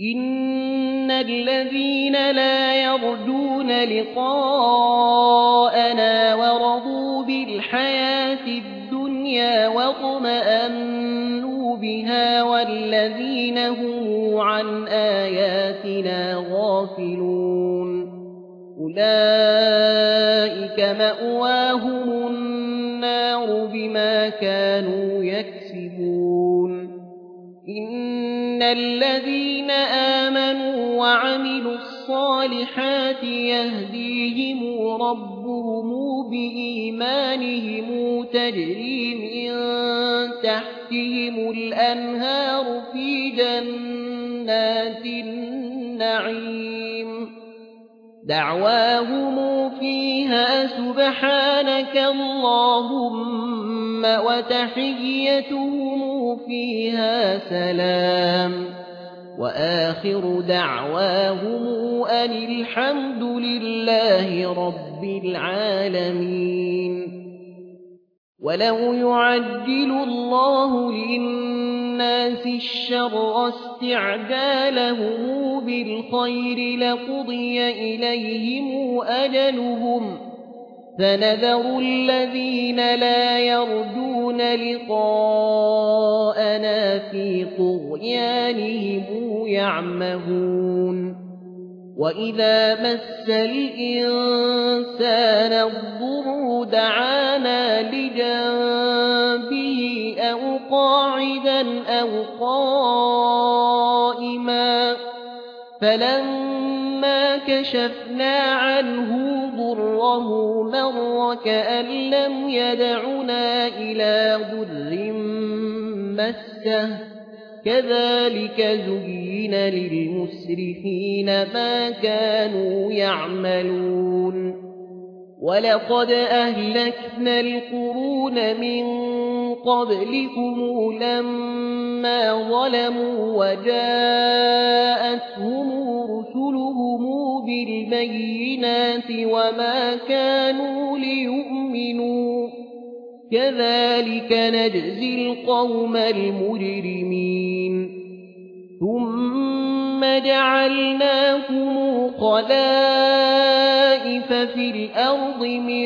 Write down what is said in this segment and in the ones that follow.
إن الذين لا يرجون لقاءنا ورضوا بالحياة الدنيا واطمأنوا بها والذين هم عن آياتنا غافلون أولئك مأواهم النار بما كانوا يكسبون إن الذين آمنوا وعملوا الصالحات يهديهم ربهم بإيمانهم تجري من تحتهم الأنهار في جنات النعيم دعواهم فيها سبحانك اللهم وتحيتهم فيها سلام وآخر دعواهم أن الحمد لله رب العالمين ولو يعجل الله للناس الشر استعجالهم بالخير لقضي إليهم أجلهم فنذر الذين لا يرجون لقاءنا في طغيانهم يعمهون وإذا مس الإنسان الضر دعانا لجنبه أو قاعدا أو قائما فلما كشفنا عنه ضره مر كأن لم يدعنا إلى ضر مسه كذلك زين للمسرفين ما كانوا يعملون ولقد أهلكنا القرون من قبلكم لما ظلموا وجاءتهم رسلهم بالبينات وما كانوا ليؤمنوا كذلك نجزي القوم المجرمين ثم جعلناكم خلائف في الأرض من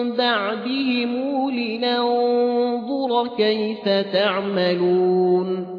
بعدهم لننظر كيف تعملون